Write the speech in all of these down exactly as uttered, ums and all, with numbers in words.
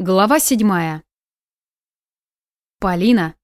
Глава седьмая. Полина.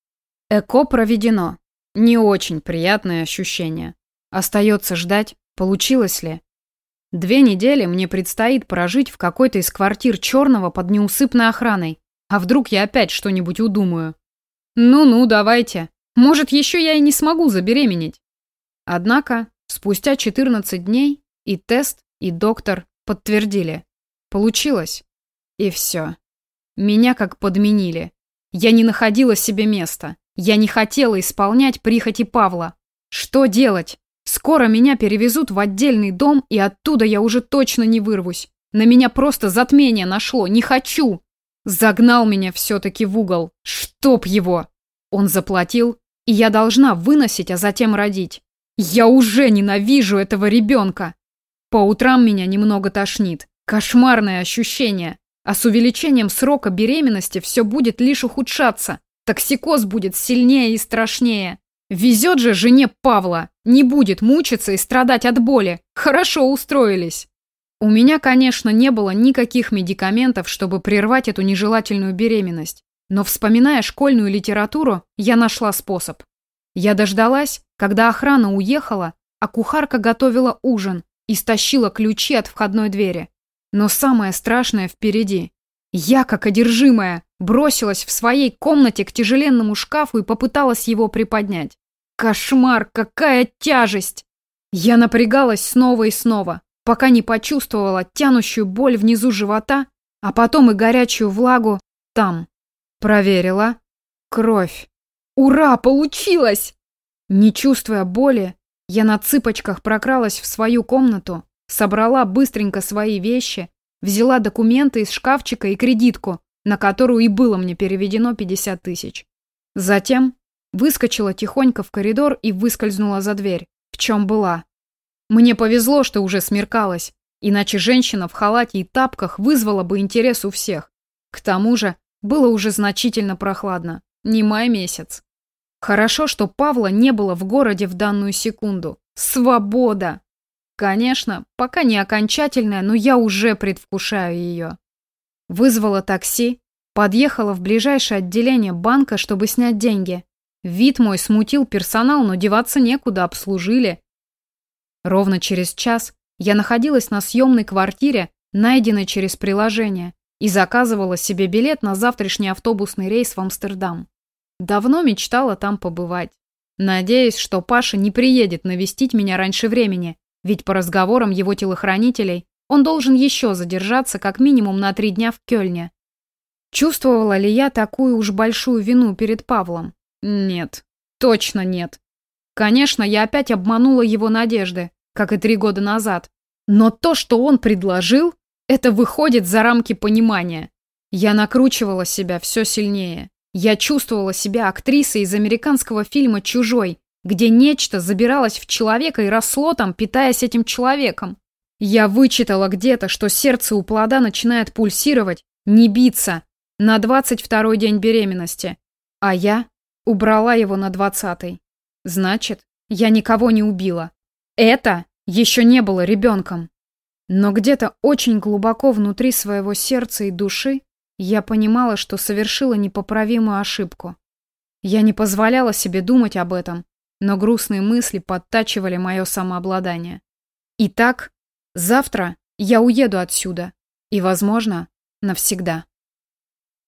ЭКО проведено. Не очень приятное ощущение. Остается ждать, получилось ли. Две недели мне предстоит прожить в какой-то из квартир Черного под неусыпной охраной. А вдруг я опять что-нибудь удумаю? Ну-ну, давайте. Может, еще я и не смогу забеременеть. Однако, спустя четырнадцать дней и тест, и доктор подтвердили. Получилось. И все. Меня как подменили. Я не находила себе места. Я не хотела исполнять прихоти Павла. Что делать? Скоро меня перевезут в отдельный дом, и оттуда я уже точно не вырвусь. На меня просто затмение нашло. Не хочу. Загнал меня все-таки в угол. Чтоб его. Он заплатил, и я должна выносить, а затем родить. Я уже ненавижу этого ребенка. По утрам меня немного тошнит. Кошмарное ощущение. А с увеличением срока беременности все будет лишь ухудшаться. Токсикоз будет сильнее и страшнее. Везет же жене Павла. Не будет мучиться и страдать от боли. Хорошо устроились. У меня, конечно, не было никаких медикаментов, чтобы прервать эту нежелательную беременность. Но, вспоминая школьную литературу, я нашла способ. Я дождалась, когда охрана уехала, а кухарка готовила ужин и стащила ключи от входной двери. Но самое страшное впереди. Я, как одержимая, бросилась в своей комнате к тяжеленному шкафу и попыталась его приподнять. Кошмар, какая тяжесть! Я напрягалась снова и снова, пока не почувствовала тянущую боль внизу живота, а потом и горячую влагу там. Проверила. Кровь. Ура, получилось! Не чувствуя боли, я на цыпочках прокралась в свою комнату, собрала быстренько свои вещи, взяла документы из шкафчика и кредитку, на которую и было мне переведено пятьдесят тысяч. Затем выскочила тихонько в коридор и выскользнула за дверь, в чем была. Мне повезло, что уже смеркалось, иначе женщина в халате и тапках вызвала бы интерес у всех. К тому же было уже значительно прохладно, не май месяц. Хорошо, что Павла не было в городе в данную секунду. Свобода! Конечно, пока не окончательная, но я уже предвкушаю ее. Вызвала такси, подъехала в ближайшее отделение банка, чтобы снять деньги. Вид мой смутил персонал, но деваться некуда, обслужили. Ровно через час я находилась на съемной квартире, найденной через приложение, и заказывала себе билет на завтрашний автобусный рейс в Амстердам. Давно мечтала там побывать. Надеюсь, что Паша не приедет навестить меня раньше времени, ведь по разговорам его телохранителей он должен еще задержаться как минимум на три дня в Кёльне. Чувствовала ли я такую уж большую вину перед Павлом? Нет, точно нет. Конечно, я опять обманула его надежды, как и три года назад. Но то, что он предложил, это выходит за рамки понимания. Я накручивала себя все сильнее. Я чувствовала себя актрисой из американского фильма «Чужой», где нечто забиралось в человека и росло там, питаясь этим человеком. Я вычитала где-то, что сердце у плода начинает пульсировать, не биться, на двадцать второй день беременности. А я убрала его на двадцатый. Значит, я никого не убила. Это еще не было ребенком. Но где-то очень глубоко внутри своего сердца и души я понимала, что совершила непоправимую ошибку. Я не позволяла себе думать об этом, но грустные мысли подтачивали мое самообладание. Итак, завтра я уеду отсюда. И, возможно, навсегда.